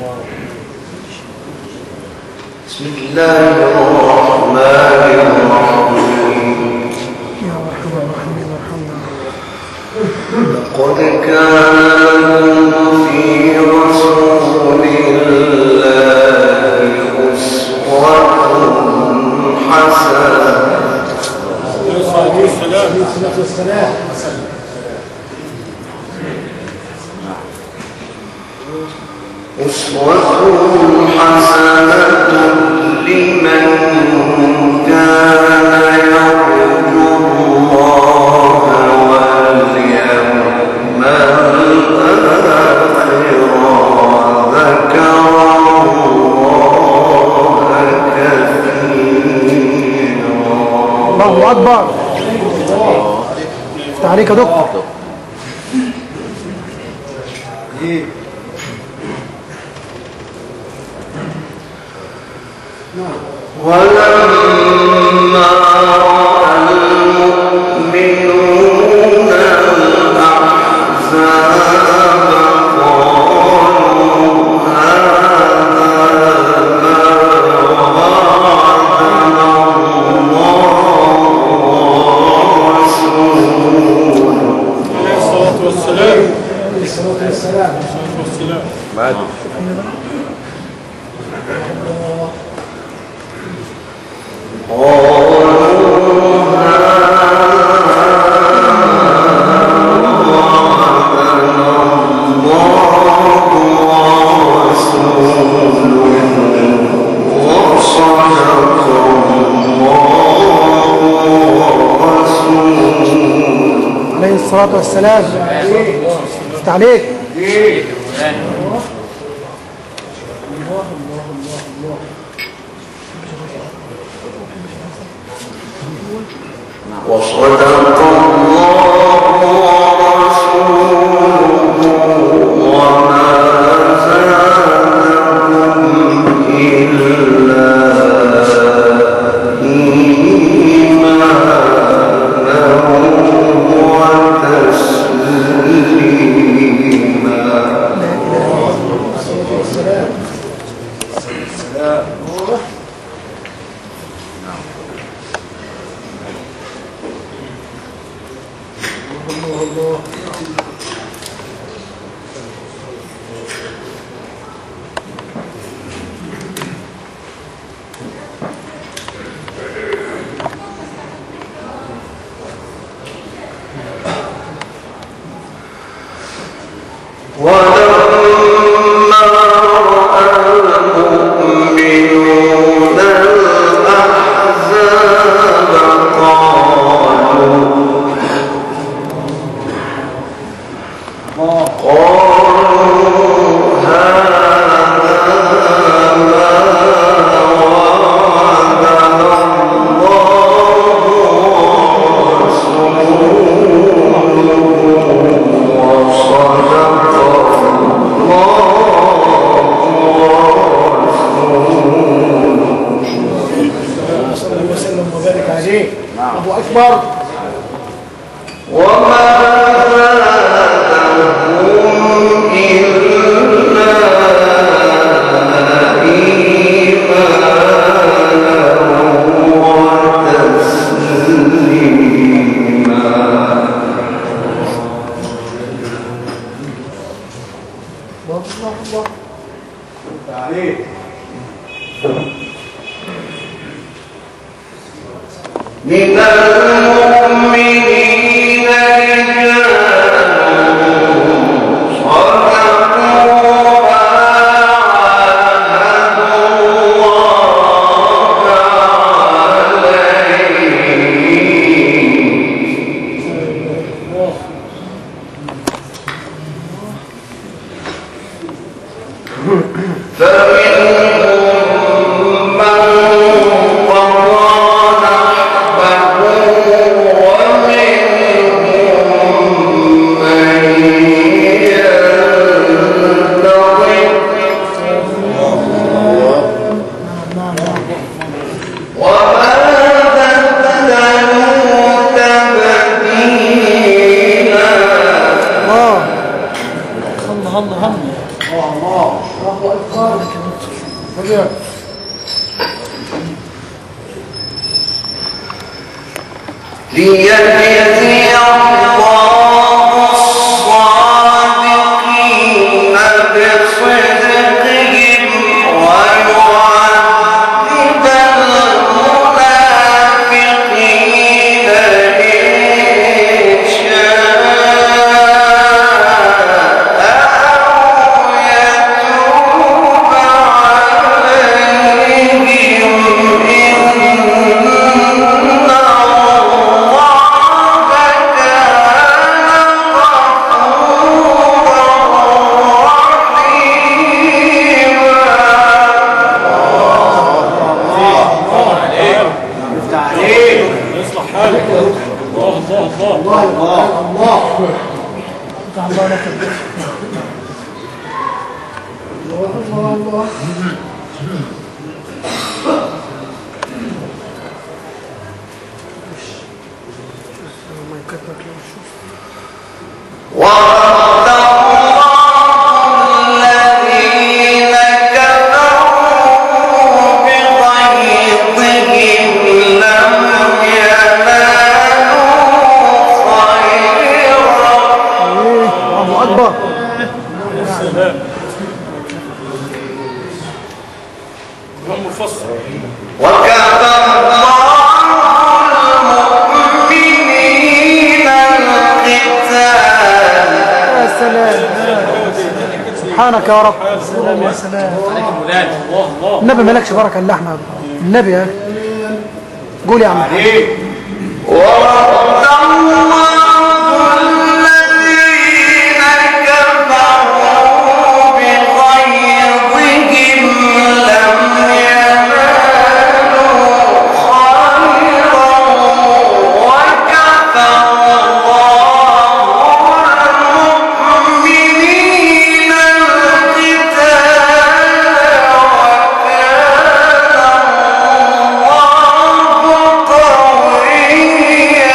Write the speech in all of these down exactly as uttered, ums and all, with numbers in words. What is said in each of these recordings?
بسم الله الرحمن الرحيم. يا رحمن الرحيم ارحمنا. لقد كان لكم في رسول الله أسوة حسنة. أسوة حسنة لمن كان يرجو الله واليوم الآخر وذكر الله كثيرا. الله أكبر. افتح عليك يا دكتور. ولما رأى المؤمنون الأحزاب قالوا هذا ما وعدنا الله ورسوله. عليه الصلاة والسلام. عليه الصلاة والسلام. بعد عليه الصلاة والسلام. افتح عليك. وصدق الله ورسوله وما زادهم إلا إيمانا وتسليما. ولما رأى المؤمنون الأحزاب قالوا قالوا هذا ما وعدنا الله ورسوله وصدق صلى الله وسلم وبارك عليه. أبو أكبر. وما زادهم إلا إيمانا وتسليما. الله الله. من المؤمنين رجال صدقوا ما عاهدوا الله عليه. فمنهم من قضى نحبه ومنهم من ينتظر وما بدلوا تبديلا. الله الله الله. الله أكبر. هذا ليجزي الله الصادقين بصدقهم ويعذب المنافقين إن شاء أو يتوب عليهم وَرَدَّ اللَّهُ الَّذِينَ كَفَرُوا بِغَيْظِهِمْ لَمْ يَنَالُوا خَيْرًا. الله أكبر. وكفى الله المؤمنين القتال. يا سلام. سبحانك يا رب. سلام يا سلام. النبي مالكش بركة إلا احنا. النبي يا قول يا عم. ورد الله الذين كفروا بغيظهم لم ينالوا خيرا وكفى الله المؤمنين القتال وكان الله قويا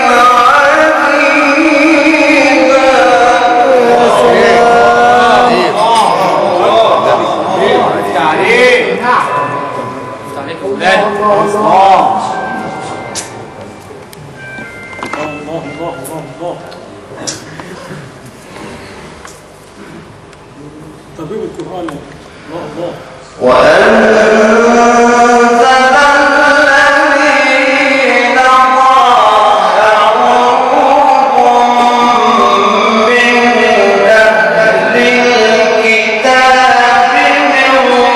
طبيب القرآن. الله الله. وأنزل الذين ظاهروهم من أهل الكتاب من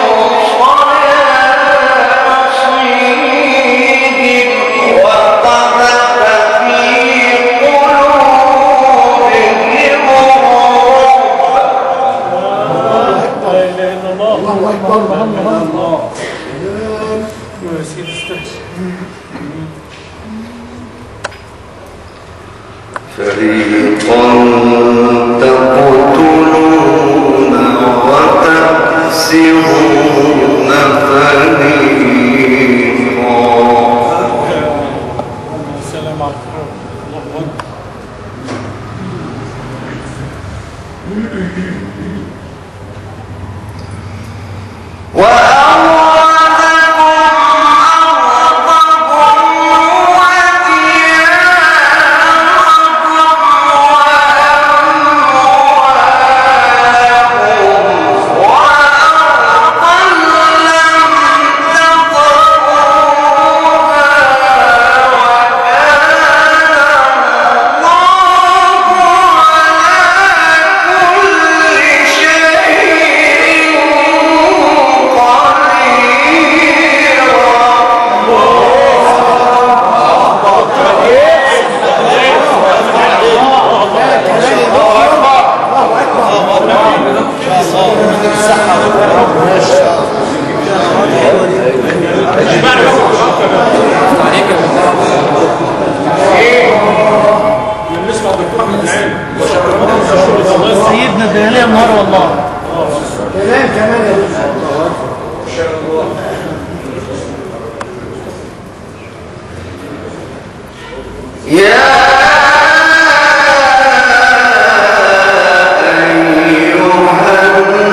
صياصيهم وقذف في قلوبهم الرعب. لا إله إلا الله. الله أكبر. الله. يا سيدي استهزئ. فريقا تقتلون وتأسرون فريقا. السلام عليكم. الله أكبر. وأورثكم أرضكم ودياركم وأموالكم وأرضا لم تطئوها سيدنا الدهلية النهار والله. كمان كمان يا يا أيها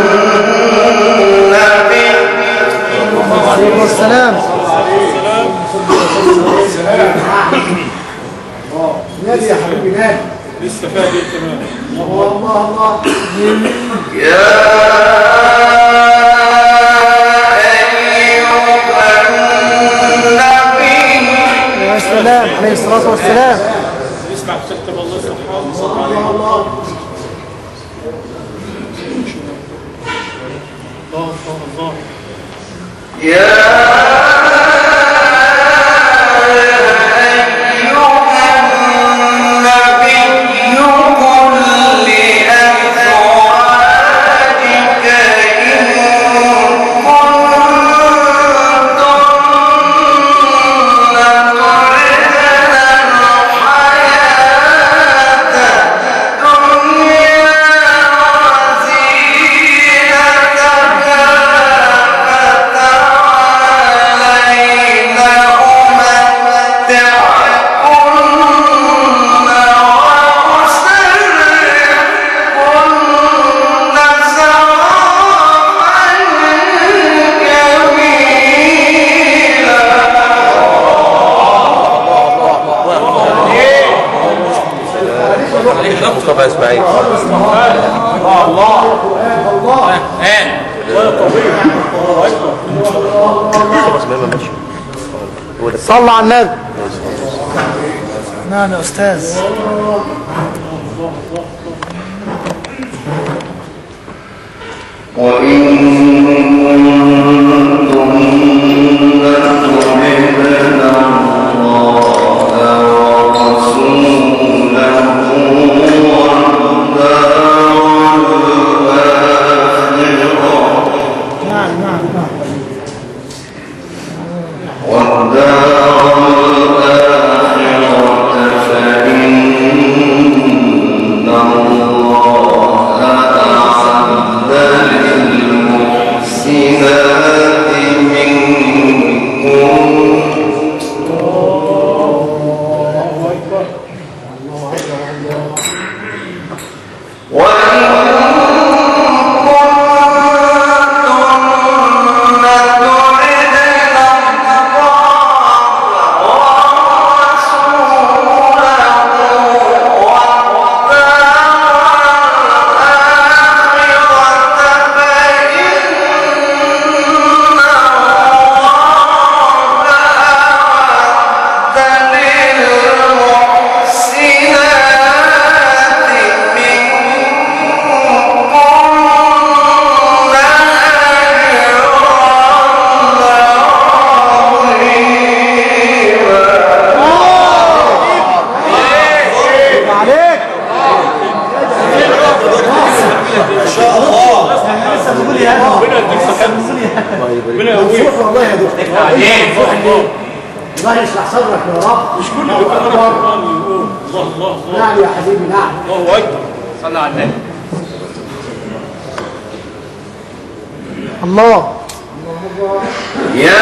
عليه الصلاة والسلام. يسمع تكتب الله سبحانه وتعالى. الله الله الله. يا مصطفى اسماعيل. الله الله الله ايه ولا طبيب. مصطفى اسماعيل ماشي. صلى على النبي. نعم يا أستاذ. وإن كنتم لتحبون الله ورسوله الله يشرح صدرك يا رب. مش كل اللي بيقرأ القرآن يقول الله الله الله. نعم يا حبيبي نعم. الله أكبر. صلى على النبي. الله. يا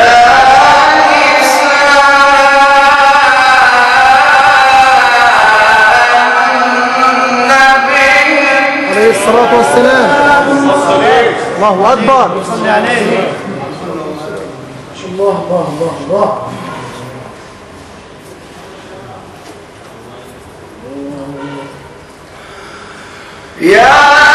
عليه الصلاة والسلام. الله أكبر. صلي عليه. الله الله الله الله. يا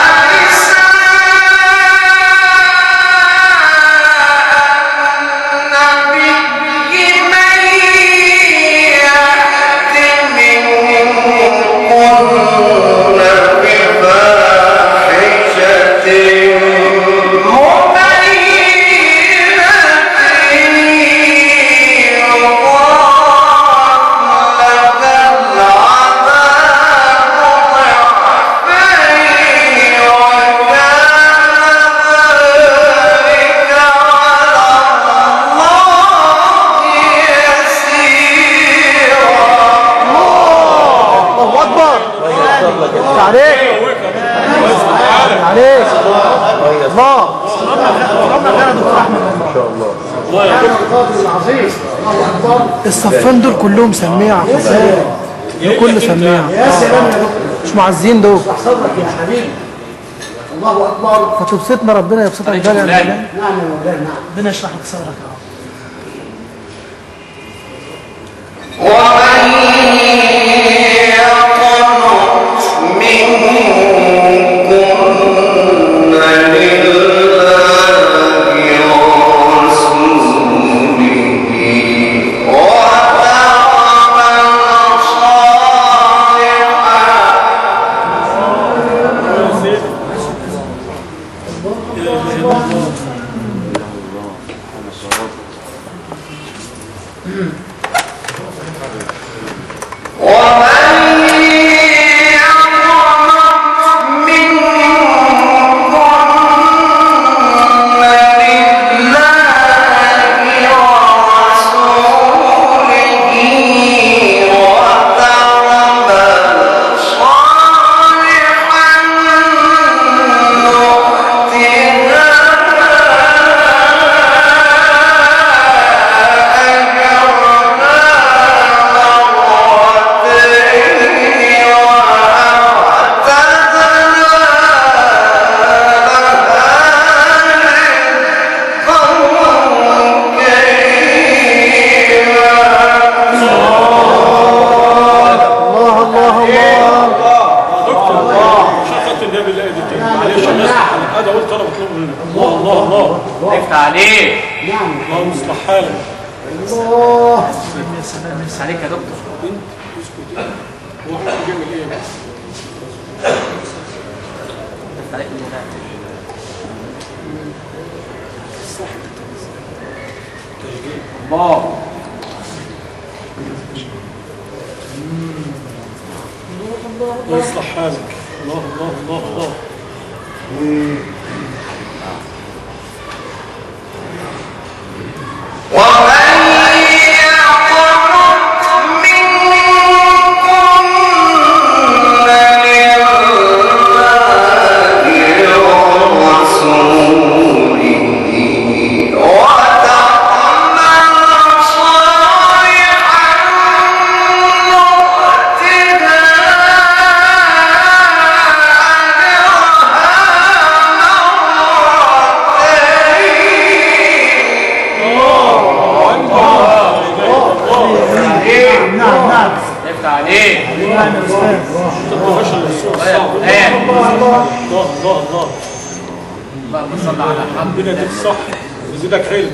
الصفان دول كلهم سميعة. دول كله سميعة. يا سلام يا دكتور. مش معزين دول. اشرح صدرك يا حبيبي. الله اكبر. فتبسطنا ربنا يبسطك بالي يا مولانا. نعم يا مولانا نعم. ربنا يشرح لك صدرك يا رب. ومن يقنط منكن لله ورسوله وتعمل يصلح حالك. الله الله الله الله. ربنا يديك الصح ويزيدك علم.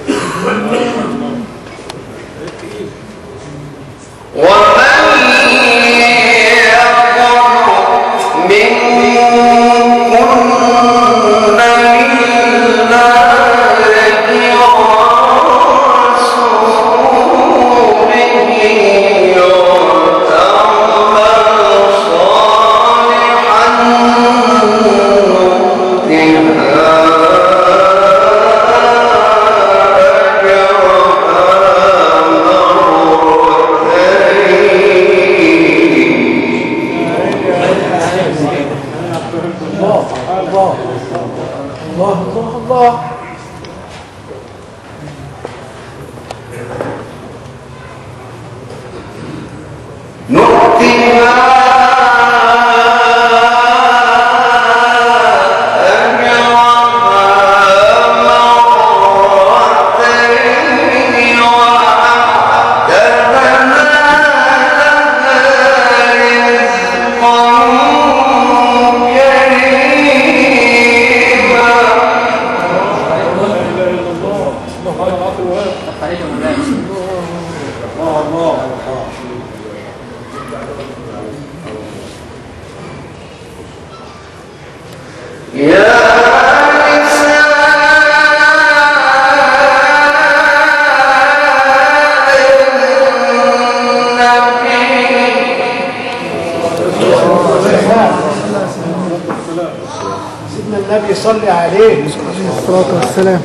سيدنا النبي صلي عليه عليه الصلاة والسلام.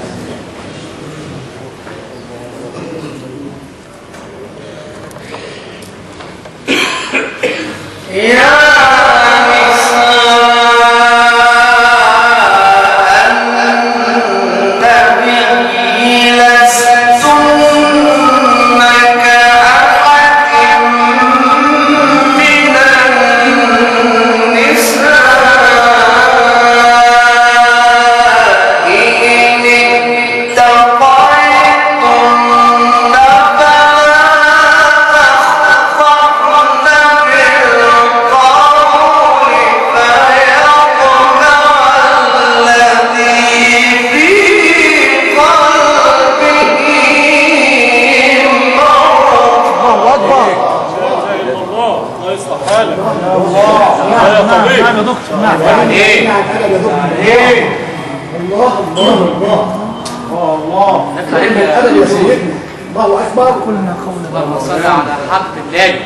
الله الله نفتح عليك الادب يا سيدنا. الله اكبر. قلنا قولا اللهم صل على حق الله.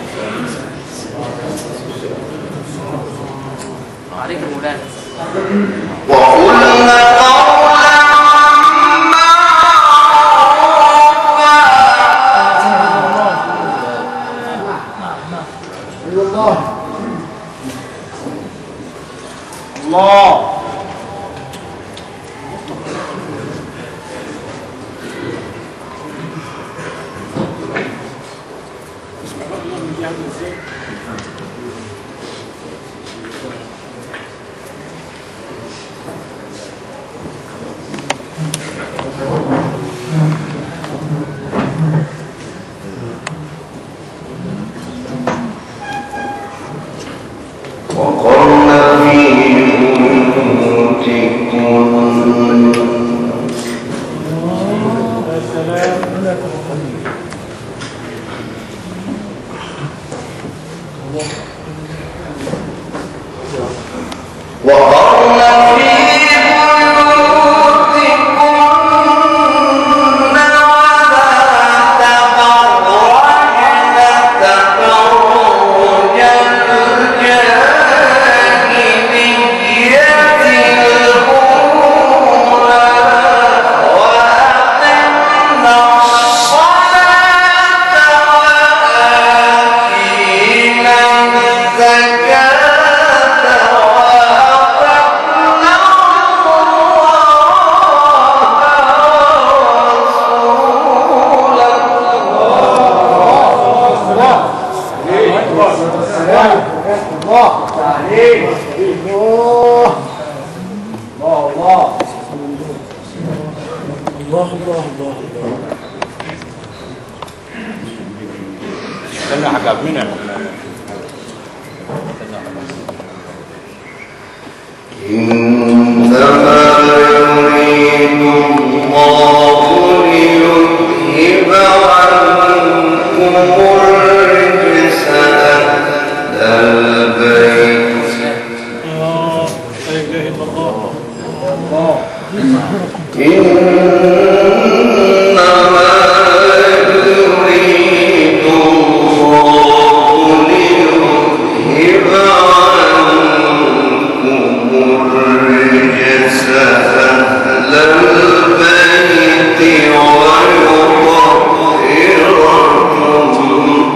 عليك مولانا. وقلنا قولا الله الله وقرن في بيوتكن وقرن في استنى حاجة منها. إنما يريد الله ليذهب عنكم الرجس أهل البيت. لا إله إلا الله. إنما يريد الله ليذهب عنكم الرجس أهل البيت ويطهركم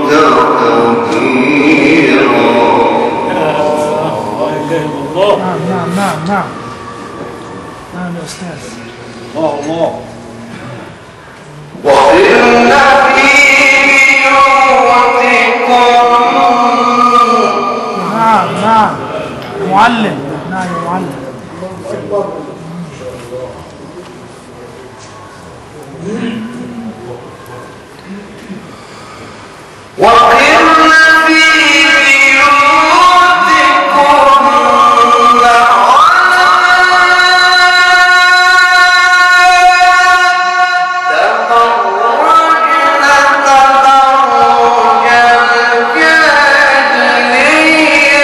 تطهيرا. لا إله إلا الله. نعم نعم نعم نعم نعم يا أستاذ. الله الله وقرن في بيوتكن. نعم نعم معلم. نعم يا معلم. وقرن في بيوتكن تبرجن تبرج الجاهلية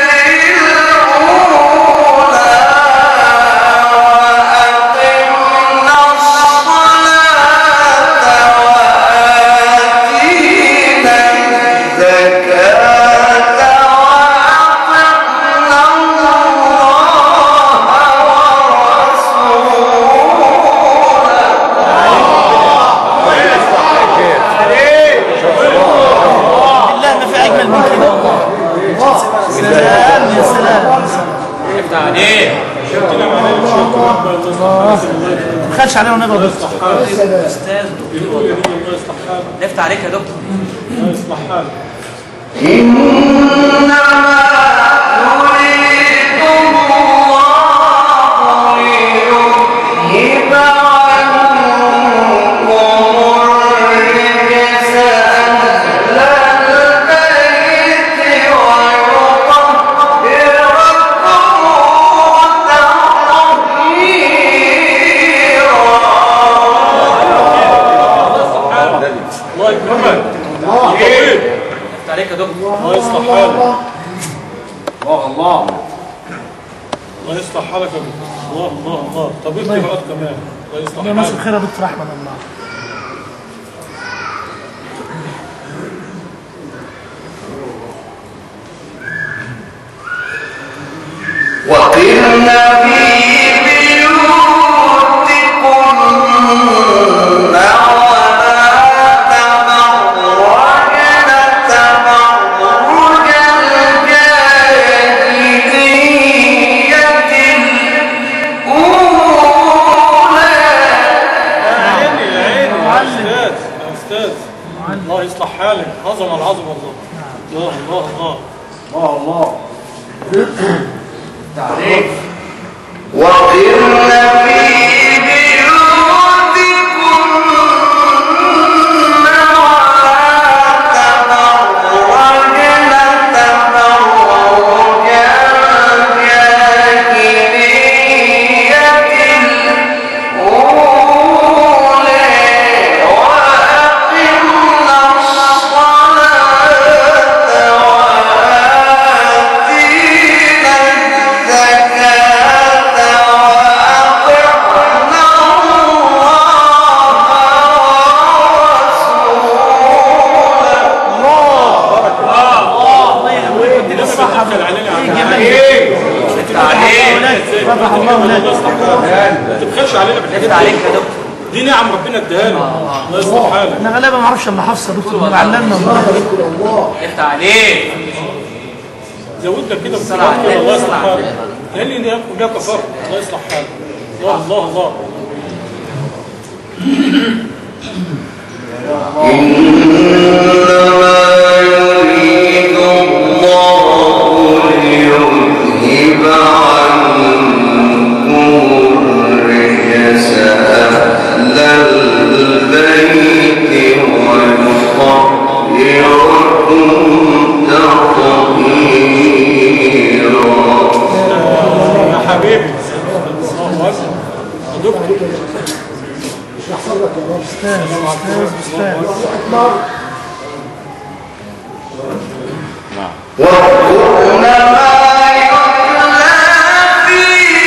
الأولى وأقمنا الصلاة وآتينا الزكاة وأطعنا الله بالله ما في أجمل من كده والله. سلام يا سلام يا سلام. نفتح عليك. ما تخافش علينا ونقعد. أستاذ يقول لي الله يصلح حالك. نفتح عليك يا دكتور. الله يصلح حالك. إنما يريد الله ليذهب عنكم الرجس أهل البيت ويطهركم تطهيرا. الله يكرمك. نفتح عليك يا دكتور. الله يصلح حالك. الله الله الله يصلح حالك يا دكتور. الله الله الله. طب اكتب عقد كمان. الله يصلح الله يمسك خير يا دكتور احمد. الله وقرنا في الله يصلح حالك. عظمه العظمه الله. الله الله الله الله الله. تعريف. وقرنا في فتح الله لك. ما تبخلش علينا بالحاجات عليك يا دكتور. دي نعم ربنا اداها لنا. الله يصلح حالك. انا غالبا ما اعرفش الا حفصه دكتور اللي علمنا الله. افتح عليك. زودنا كده بالصلاه كده. الله يصلح حالك. لان ده كلها كفاره. الله يصلح حالك. الله الله الله. إنما يريد الله ليذهب عنكم الرجس أهل البيت ويطهركم تطهيرا. يا حبيبي. الله أكبر. دكتور. مش هيحصل لك يا رب. استاذ استاذ استاذ. واذكرن ما يتلى في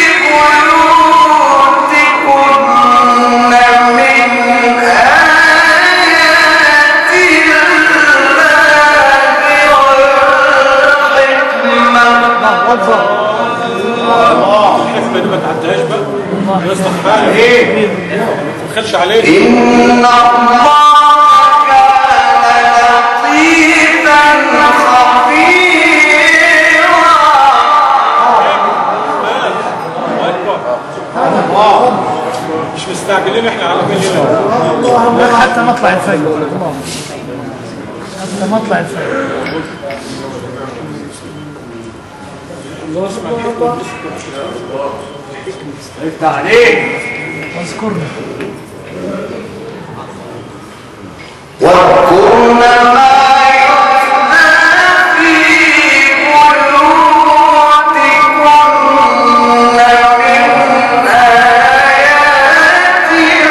بيوتكن من آيات الله والحكمة. الحكمة دي ما تعديهاش بقى. الله يصلح حالك. ايه؟ ما تبخلش عليك. إن الله مش مستعجلين احنا على مليون. الله حتى مطلع الفجر. الله حتى مطلع الفجر. افتح عليك. واذكرنا. واذكرن ما يتلى في بيوتكن من آيات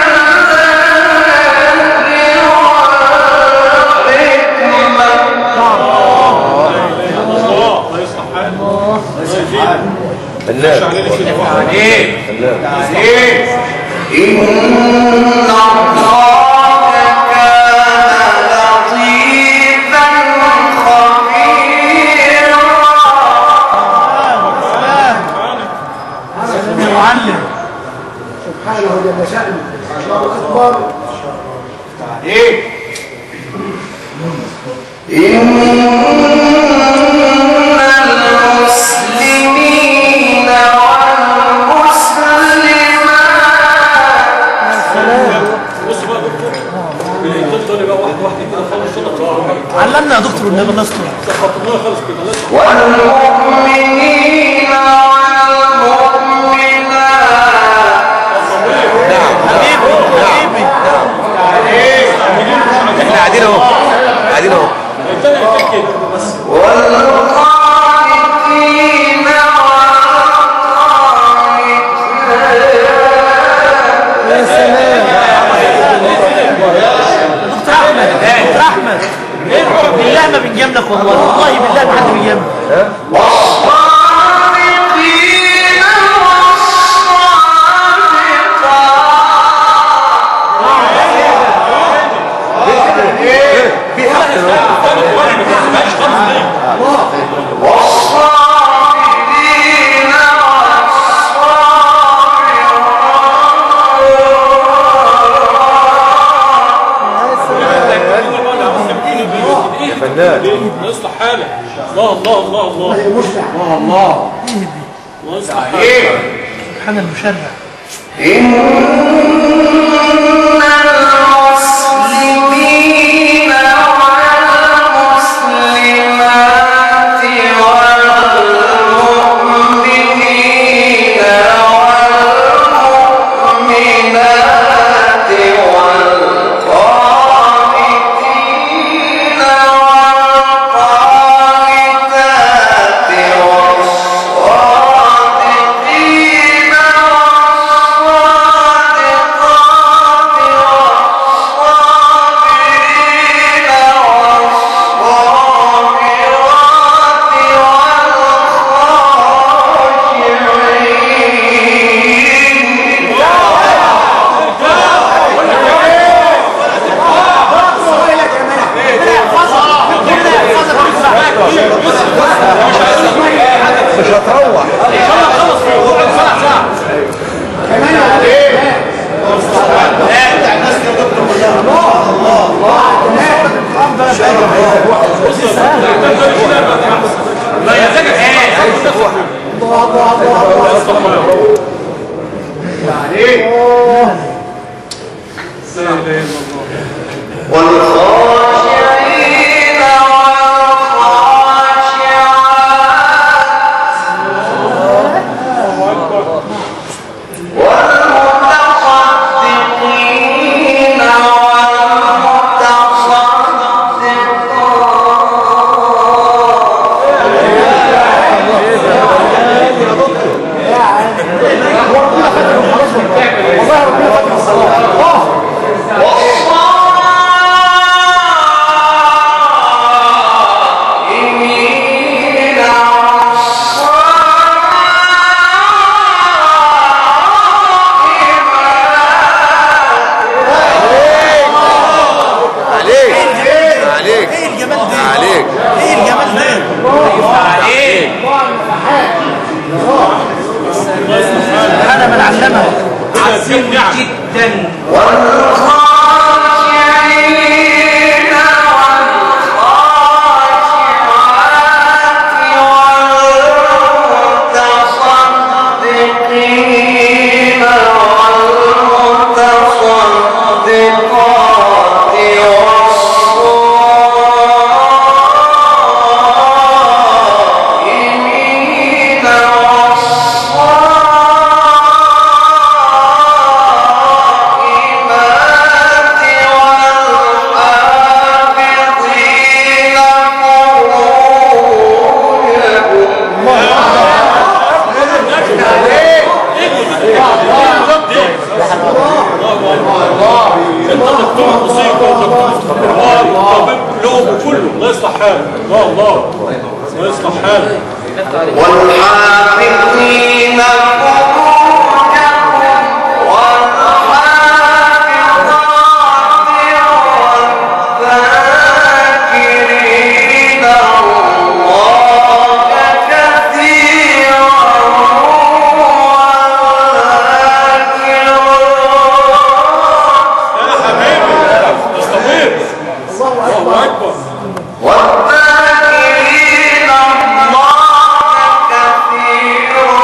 الله يصلح حالك. الله يزيدك. الله علينا كده. عليك. عليك. إن الله كان لطيفا خبيرا. المعلم سبحانه جل شأنه. الله أكبر. عليك. إن المسلمين والمسلمات. بص بقى يا دكتور. تفضل بقى واحد واحد كده خالص كده. علمنا يا دكتور النبي الله يستر. سخط الله خالص كده. الله يصلح. والمؤمنين والمؤمنات. حبيبي حبيبي. احنا قاعدين اهو قاعدين اهو والقانتين والقانتات. يا سلام. دكتور احمد دكتور احمد بالله ما بنجاملك والله والله بالله ما حد بيجاملك. والصالحين الله الله المشفع الله الله الله يصلح حالك. سبحان المشرع. إن المسلمين والمسلمات والمؤمنين والمؤمنات والقانتين والقانتات والصادقين مش هتروح كمان عليك لا يا زكي ايه الله الله الله عليك والخاشعين والخاشعات والمتصدقين عظيم جدا. والخاشعين والخاشعات والمتصدقين والمتصدقات والصائمين الله يصلح حالك. الله الله الله يصلح حالك. والحافظين فروجهم والحافظات والذاكرين الله كثيرا والذاكرات يا حبيبي استمر. الله اكبر. والذاكرين الله كثيرا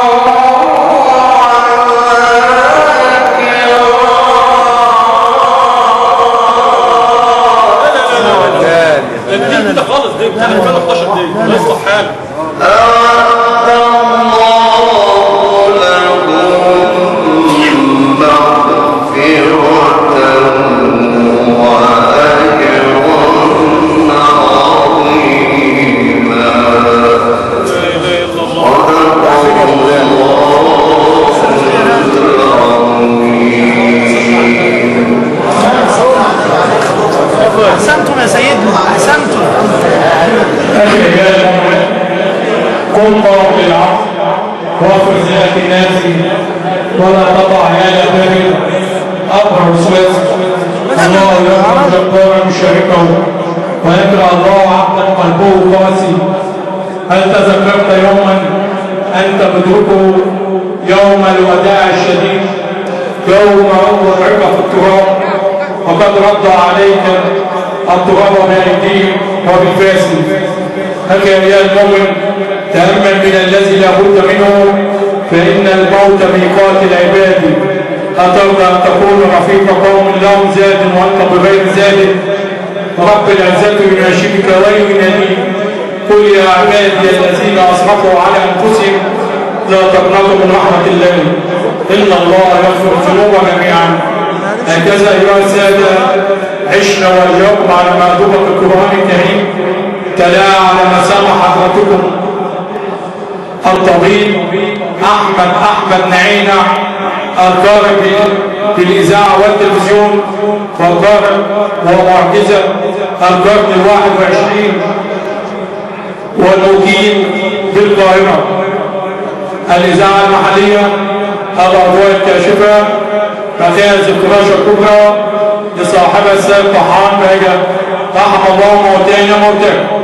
ده الدين كده خالص دي بتاع ألفين وحداشر دي. الله يصلح حالك. أعد الله لهم مغفرة وأجرا عظيما. لا اله الا الله. احسنتم يا سيدنا، احسنتم. قم قوم بالعصر واغفر زينة الناس ولا تضع يا البر أظهر سويس الله يرحم جبارا مشاركه ويكره الله عبدا قلبه قاسي. هل تذكرت يوما أنت تدركه يوم الوداع الشديد، يوم وضعك في التراب وقد رد عليك التراب بأيديهم وبالفاسد. لك أيها المؤمن تأمل من الذي لا بد منه، فإن الموت ميقات العباد. أترضى أن تكون رفيق قوم لهم زاد وأنت بغير زاد؟ رب العزة يناشدك ويناديك قل يا عبادي الذين أسرفوا على أنفسهم لا تقنطوا من رحمة الله إن الله يغفر الذنوب جميعا. هكذا أيها السادة عشنا واليوم على مأدبة القرآن الكريم تلا على مسامع حضرتكم الطبيب أحمد أحمد نعينة القارئ بالإذاعة والتلفزيون والقارئ ومعجزة القرن الواحد وعشرين والمقيم بالقاهرة. الإذاعة المحلية الأضواء الكاشفة مخازن الكراشة الكبرى لصاحبها السيد طحان بهجة رحم الله موتانا موتاكم.